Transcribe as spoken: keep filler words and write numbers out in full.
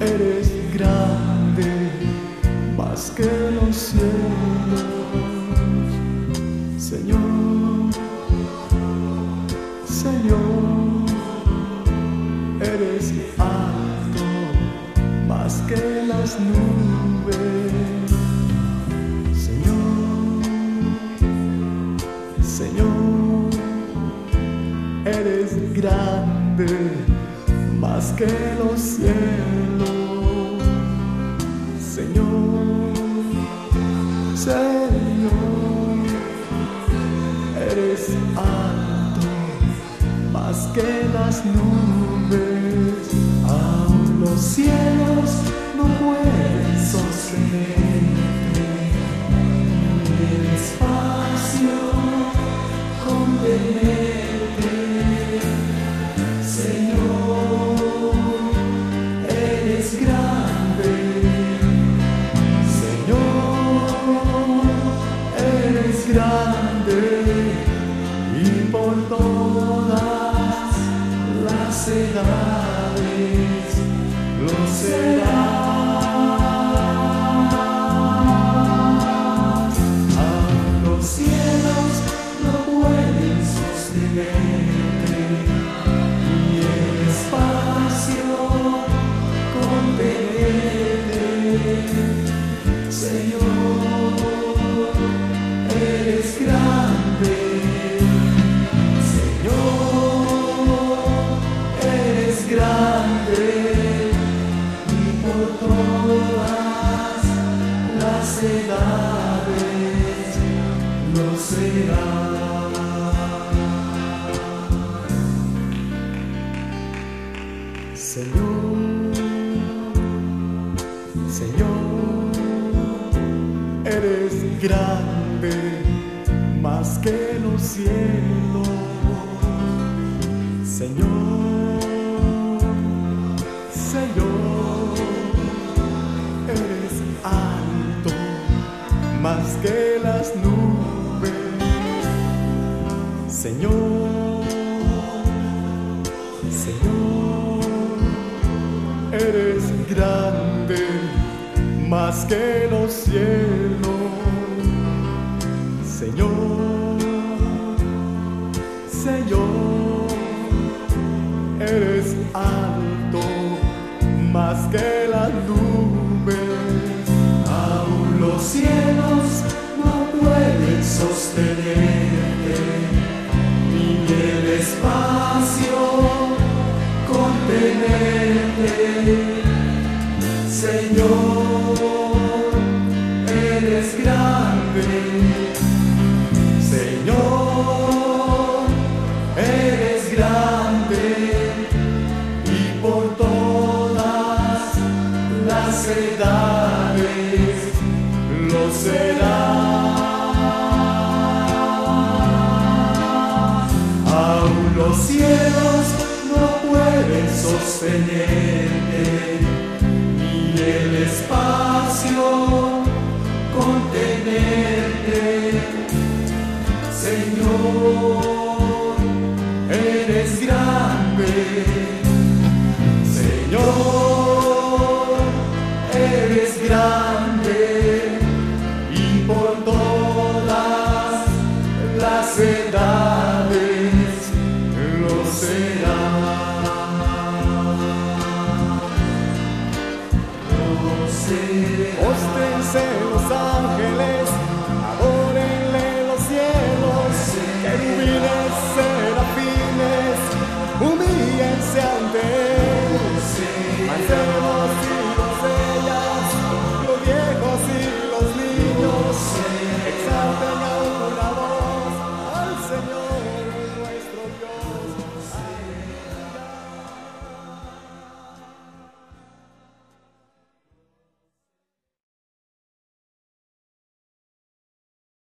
Eres grande, más que los cielos, Señor, Señor. Eres alto, más que las nubes, Señor, Señor. Eres grande, más que los cielos, Señor, Señor. Eres alto, más que las nubes, aún los cielos no pueden sostenerte, ni el espacio contenerte, Señor. Eres grande, Señor, eres grande, y por todas las edades lo serás. A los cielos no pueden sostenerte, y el espacio contenerte, Señor. Eres grande, grande, y por todas las edades lo será. Señor, Señor, eres grande, más que los cielos, Señor. Señor, eres alto, más que las nubes, Señor, Señor. Eres grande, más que los cielos, Señor, Señor. Eres alto, más que las nubes, aún los cielos no pueden sostenerte, ni el espacio contenerte, Señor. Eres grande, Señor, eres grande, y por todas las edades lo será. Aún los cielos no pueden sostenerte, ni el espacio contenerte, Señor. Eres grande, Señor, eres grande, y por todas las edades lo será. Lo será. Óstrense los